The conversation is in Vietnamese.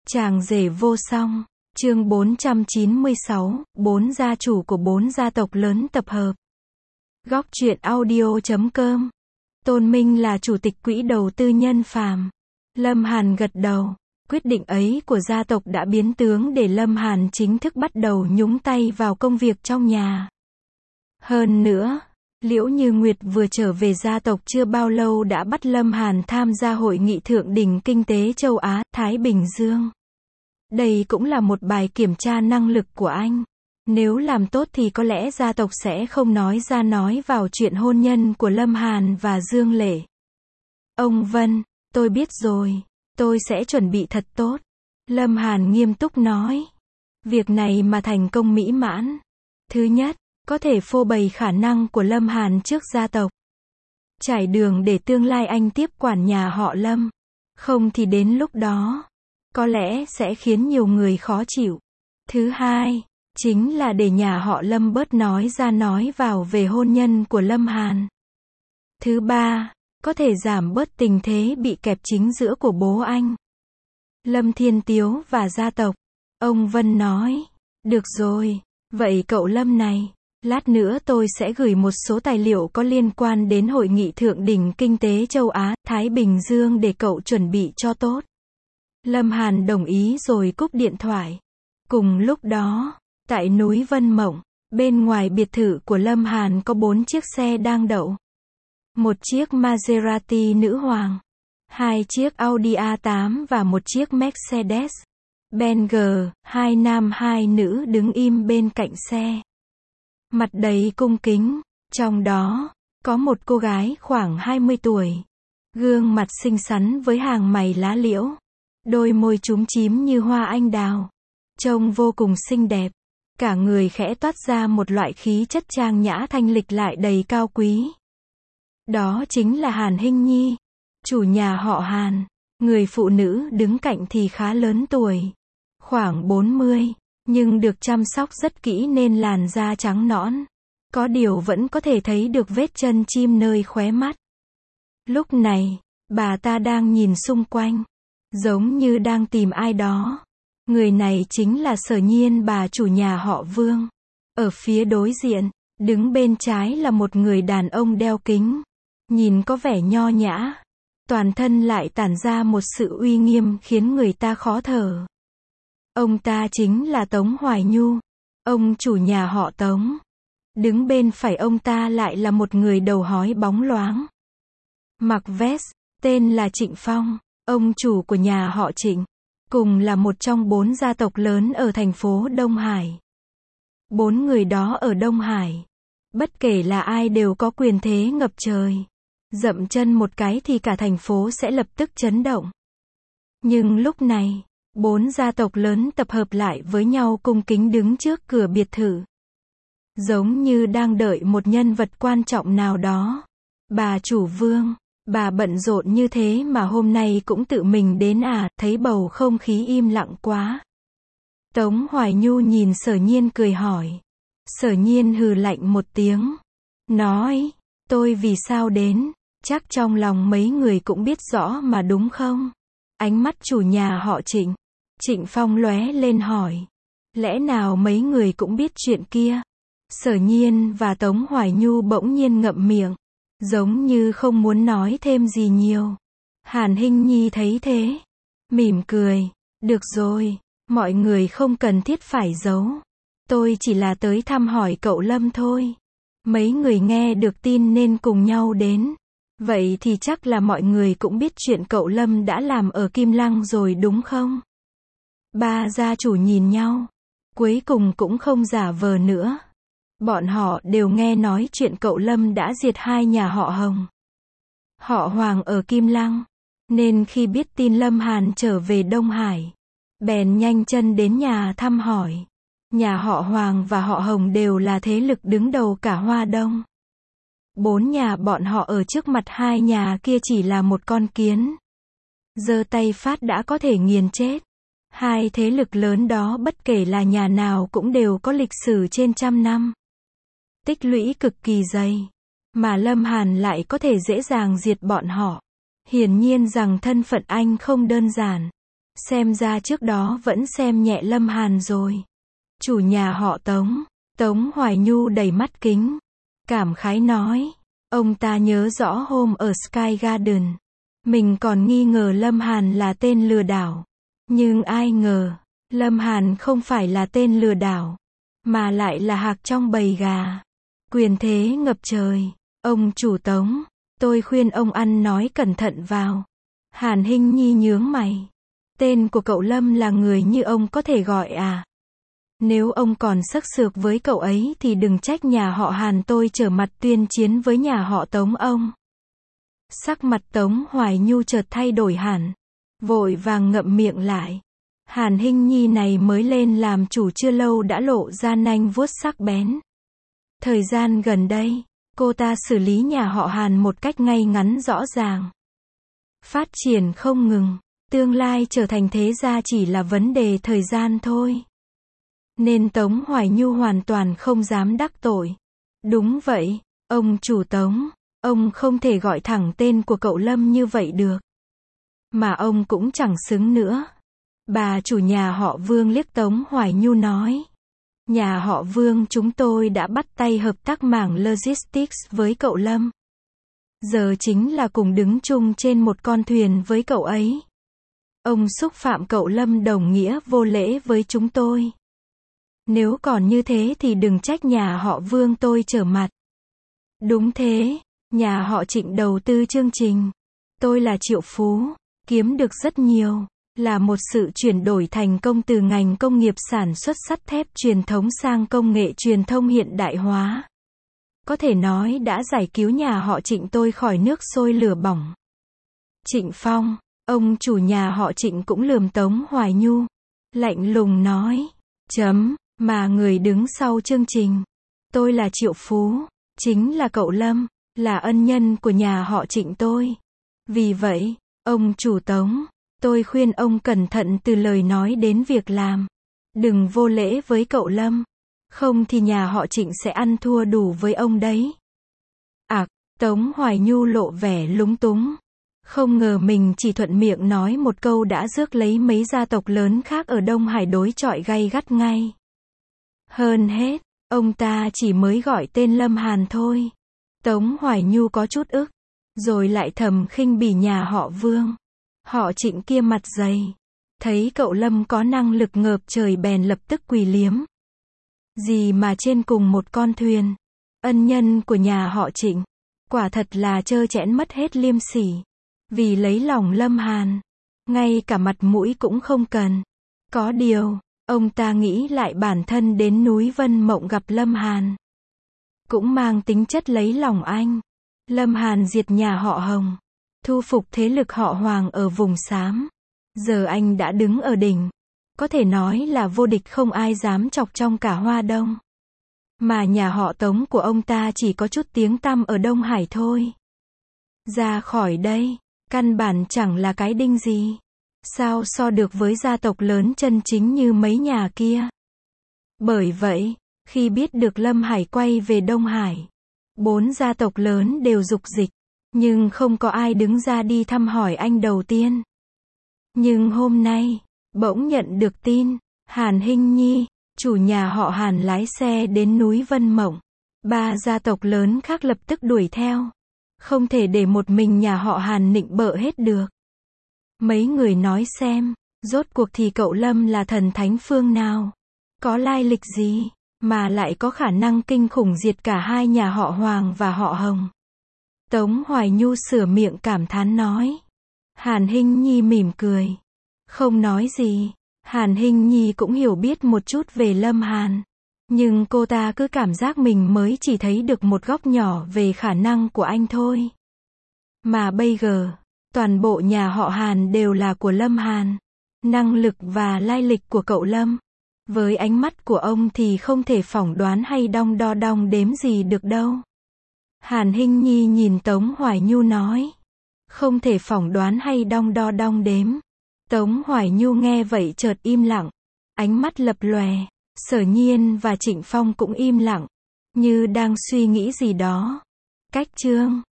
Chàng rể vô song, chương 496, 4 gia chủ của 4 gia tộc lớn tập hợp. Góc truyện audio.com. Tôn Minh là chủ tịch quỹ đầu tư Nhân Phàm. Lâm Hàn gật đầu. Quyết định ấy của gia tộc đã biến tướng để Lâm Hàn chính thức bắt đầu nhúng tay vào công việc trong nhà. Hơn nữa, Liễu Như Nguyệt vừa trở về gia tộc chưa bao lâu đã bắt Lâm Hàn tham gia hội nghị thượng đỉnh kinh tế châu Á, Thái Bình Dương. Đây cũng là một bài kiểm tra năng lực của anh. Nếu làm tốt thì có lẽ gia tộc sẽ không nói ra nói vào chuyện hôn nhân của Lâm Hàn và Dương Lệ. Ông Vân, tôi biết rồi, tôi sẽ chuẩn bị thật tốt. Lâm Hàn nghiêm túc nói. Việc này mà thành công mỹ mãn. Thứ nhất, có thể phô bày khả năng của Lâm Hàn trước gia tộc. Trải đường để tương lai anh tiếp quản nhà họ Lâm. Không thì đến lúc đó, có lẽ sẽ khiến nhiều người khó chịu. Thứ hai, chính là để nhà họ Lâm bớt nói ra nói vào về hôn nhân của Lâm Hàn. Thứ ba, có thể giảm bớt tình thế bị kẹp chính giữa của bố anh, Lâm Thiên Tiếu và gia tộc. Ông Vân nói, được rồi, vậy cậu Lâm này, lát nữa tôi sẽ gửi một số tài liệu có liên quan đến hội nghị thượng đỉnh kinh tế châu Á, Thái Bình Dương để cậu chuẩn bị cho tốt. Lâm Hàn đồng ý rồi cúp điện thoại. Cùng lúc đó, tại núi Vân Mộng, bên ngoài biệt thự của Lâm Hàn có 4 chiếc xe đang đậu. Một chiếc Maserati nữ hoàng, 2 chiếc Audi A8 và một chiếc Mercedes Benz, 2 nam 2 nữ đứng im bên cạnh xe. Mặt đầy cung kính, trong đó, có một cô gái khoảng 20 tuổi. Gương mặt xinh xắn với hàng mày lá liễu. Đôi môi chúm chím như hoa anh đào. Trông vô cùng xinh đẹp. Cả người khẽ toát ra một loại khí chất trang nhã thanh lịch lại đầy cao quý. Đó chính là Hàn Hinh Nhi, chủ nhà họ Hàn. Người phụ nữ đứng cạnh thì khá lớn tuổi, khoảng 40, nhưng được chăm sóc rất kỹ nên làn da trắng nõn. Có điều vẫn có thể thấy được vết chân chim nơi khóe mắt. Lúc này, bà ta đang nhìn xung quanh, giống như đang tìm ai đó. Người này chính là Sở Nhiên, bà chủ nhà họ Vương. Ở phía đối diện, đứng bên trái là một người đàn ông đeo kính. Nhìn có vẻ nho nhã. Toàn thân lại tản ra một sự uy nghiêm khiến người ta khó thở. Ông ta chính là Tống Hoài Nhu, ông chủ nhà họ Tống. Đứng bên phải ông ta lại là một người đầu hói bóng loáng. Mặc vest, tên là Trịnh Phong, ông chủ của nhà họ Trịnh. Cùng là một trong 4 gia tộc lớn ở thành phố Đông Hải. 4 người đó ở Đông Hải, bất kể là ai đều có quyền thế ngập trời. Dậm chân một cái thì cả thành phố sẽ lập tức chấn động. Nhưng lúc này, 4 gia tộc lớn tập hợp lại với nhau cung kính đứng trước cửa biệt thự. Giống như đang đợi một nhân vật quan trọng nào đó. Bà chủ Vương, bà bận rộn như thế mà hôm nay cũng tự mình đến à, thấy bầu không khí im lặng quá. Tống Hoài Nhu nhìn Sở Nhiên cười hỏi. Sở Nhiên hừ lạnh một tiếng. Nói, tôi vì sao đến, chắc trong lòng mấy người cũng biết rõ mà đúng không? Ánh mắt chủ nhà họ Trịnh, Trịnh Phong lóe lên hỏi. Lẽ nào mấy người cũng biết chuyện kia? Sở Nhiên và Tống Hoài Nhu bỗng nhiên ngậm miệng, giống như không muốn nói thêm gì nhiều. Hàn Hinh Nhi thấy thế, mỉm cười. Được rồi, mọi người không cần thiết phải giấu. Tôi chỉ là tới thăm hỏi cậu Lâm thôi. Mấy người nghe được tin nên cùng nhau đến. Vậy thì chắc là mọi người cũng biết chuyện cậu Lâm đã làm ở Kim Lăng rồi đúng không? Ba gia chủ nhìn nhau, cuối cùng cũng không giả vờ nữa. Bọn họ đều nghe nói chuyện cậu Lâm đã diệt 2 nhà họ Hồng, họ Hoàng ở Kim Lăng, nên khi biết tin Lâm Hàn trở về Đông Hải, bèn nhanh chân đến nhà thăm hỏi. Nhà họ Hoàng và họ Hồng đều là thế lực đứng đầu cả Hoa Đông. 4 nhà bọn họ ở trước mặt 2 nhà kia chỉ là một con kiến. Giơ tay phát đã có thể nghiền chết. 2 thế lực lớn đó bất kể là nhà nào cũng đều có lịch sử trên trăm năm. Tích lũy cực kỳ dày. Mà Lâm Hàn lại có thể dễ dàng diệt bọn họ. Hiển nhiên rằng thân phận anh không đơn giản. Xem ra trước đó vẫn xem nhẹ Lâm Hàn rồi. Chủ nhà họ Tống, Tống Hoài Nhu đầy mắt kính, cảm khái nói. Ông ta nhớ rõ hôm ở Sky Garden, mình còn nghi ngờ Lâm Hàn là tên lừa đảo. Nhưng ai ngờ, Lâm Hàn không phải là tên lừa đảo, mà lại là hạc trong bầy gà. Quyền thế ngập trời. Ông chủ Tống, tôi khuyên ông ăn nói cẩn thận vào. Hàn Hinh Nhi nhướng mày. Tên của cậu Lâm là người như ông có thể gọi à? Nếu ông còn sắc sược với cậu ấy thì đừng trách nhà họ Hàn tôi trở mặt tuyên chiến với nhà họ Tống ông. Sắc mặt Tống Hoài Nhu chợt thay đổi hẳn, vội vàng ngậm miệng lại. Hàn Hinh Nhi này mới lên làm chủ chưa lâu đã lộ ra nanh vuốt sắc bén. Thời gian gần đây, cô ta xử lý nhà họ Hàn một cách ngay ngắn rõ ràng. Phát triển không ngừng, tương lai trở thành thế gia chỉ là vấn đề thời gian thôi. Nên Tống Hoài Nhu hoàn toàn không dám đắc tội. Đúng vậy, ông chủ Tống, ông không thể gọi thẳng tên của cậu Lâm như vậy được. Mà ông cũng chẳng xứng nữa. Bà chủ nhà họ Vương liếc Tống Hoài Nhu nói. Nhà họ Vương chúng tôi đã bắt tay hợp tác mảng logistics với cậu Lâm. Giờ chính là cùng đứng chung trên một con thuyền với cậu ấy. Ông xúc phạm cậu Lâm đồng nghĩa vô lễ với chúng tôi. Nếu còn như thế thì đừng trách nhà họ Vương tôi trở mặt. Đúng thế, nhà họ Trịnh đầu tư chương trình. Tôi là triệu phú, kiếm được rất nhiều. Là một sự chuyển đổi thành công từ ngành công nghiệp sản xuất sắt thép truyền thống sang công nghệ truyền thông hiện đại hóa. Có thể nói đã giải cứu nhà họ Trịnh tôi khỏi nước sôi lửa bỏng. Trịnh Phong, ông chủ nhà họ Trịnh cũng lườm Tống Hoài Nhu. Lạnh lùng nói. Mà người đứng sau chương trình. Tôi là triệu phú, chính là cậu Lâm, là ân nhân của nhà họ Trịnh tôi. Vì vậy, ông chủ Tống, tôi khuyên ông cẩn thận từ lời nói đến việc làm. Đừng vô lễ với cậu Lâm. Không thì nhà họ Trịnh sẽ ăn thua đủ với ông đấy. Tống Hoài Nhu lộ vẻ lúng túng. Không ngờ mình chỉ thuận miệng nói một câu đã rước lấy mấy gia tộc lớn khác ở Đông Hải đối chọi gay gắt ngay. Hơn hết, ông ta chỉ mới gọi tên Lâm Hàn thôi. Tống Hoài Nhu có chút ức, rồi lại thầm khinh bỉ nhà họ Vương. Họ Trịnh kia mặt dày. Thấy cậu Lâm có năng lực ngợp trời bèn lập tức quỳ liếm. Gì mà trên cùng một con thuyền. Ân nhân của nhà họ Trịnh. Quả thật là trơ trẽn mất hết liêm sỉ. Vì lấy lòng Lâm Hàn. Ngay cả mặt mũi cũng không cần. Có điều, ông ta nghĩ lại bản thân đến núi Vân Mộng gặp Lâm Hàn. Cũng mang tính chất lấy lòng anh. Lâm Hàn diệt nhà họ Hồng. Thu phục thế lực họ Hoàng ở vùng xám. Giờ anh đã đứng ở đỉnh. Có thể nói là vô địch không ai dám chọc trong cả Hoa Đông. Mà nhà họ Tống của ông ta chỉ có chút tiếng tăm ở Đông Hải thôi. Ra khỏi đây, căn bản chẳng là cái đinh gì. Sao so được với gia tộc lớn chân chính như mấy nhà kia. Bởi vậy, khi biết được Lâm Hải quay về Đông Hải, 4 gia tộc lớn đều rục dịch. Nhưng không có ai đứng ra đi thăm hỏi anh đầu tiên. Nhưng hôm nay, bỗng nhận được tin, Hàn Hinh Nhi, chủ nhà họ Hàn lái xe đến núi Vân Mộng. 3 gia tộc lớn khác lập tức đuổi theo. Không thể để một mình nhà họ Hàn nịnh bợ hết được. Mấy người nói xem, rốt cuộc thì cậu Lâm là thần thánh phương nào? Có lai lịch gì, mà lại có khả năng kinh khủng diệt cả hai nhà họ Hoàng và họ Hồng? Tống Hoài Nhu sửa miệng cảm thán nói. Hàn Hinh Nhi mỉm cười. Không nói gì. Hàn Hinh Nhi cũng hiểu biết một chút về Lâm Hàn. Nhưng cô ta cứ cảm giác mình mới chỉ thấy được một góc nhỏ về khả năng của anh thôi. Mà bây giờ, toàn bộ nhà họ Hàn đều là của Lâm Hàn. Năng lực và lai lịch của cậu Lâm, với ánh mắt của ông thì không thể phỏng đoán hay đong đo đong đếm gì được đâu. Hàn Hinh Nhi nhìn Tống Hoài Nhu nói. Không thể phỏng đoán hay đong đo đong đếm. Tống Hoài Nhu nghe vậy chợt im lặng. Ánh mắt lập lòe. Sở Nhiên và Trịnh Phong cũng im lặng. Như đang suy nghĩ gì đó. Cách chương